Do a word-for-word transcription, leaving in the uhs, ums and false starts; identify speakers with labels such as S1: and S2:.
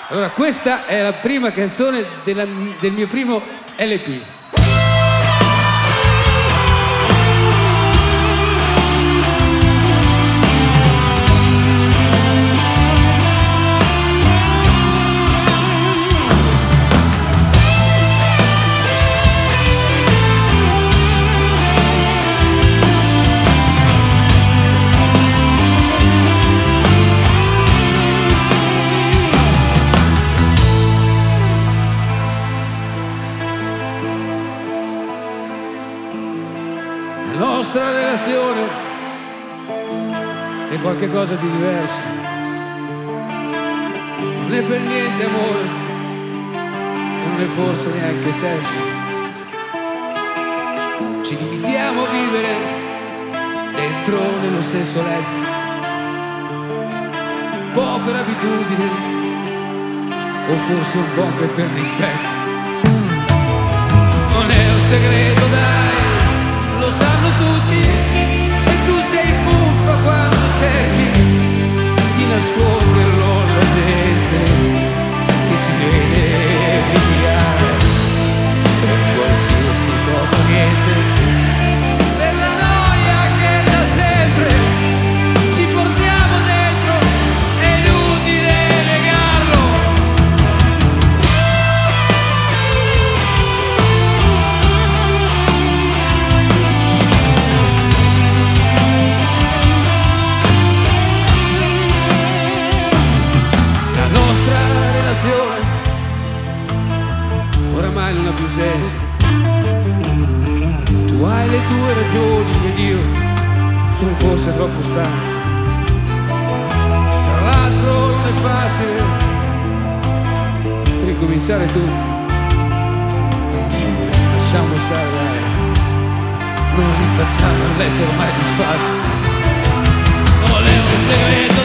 S1: Allora, questa è la prima canzone della, del mio primo L P. La nostra relazione è qualcosa di diverso, non è per niente amore, non è forse neanche sesso. Ci limitiamo a vivere dentro nello stesso letto, un po' per abitudine o forse un po' anche per dispetto. Non è un segreto, dai, lo sanno tutti, e tu sei buffa quando cerchi di nasconderlo alla gente che ci vede litigare per qualsiasi cosa, niente, per la noia che da sempre ci portiamo dentro, è inutile negarlo. Oramai non ha più senso. Tu hai le tue ragioni ed io sono forse troppo stanco. Tra l'altro non è facile ricominciare tutto. Lasciamo stare, dai, non rifacciamo il letto ormai disfatto. Non è un segreto,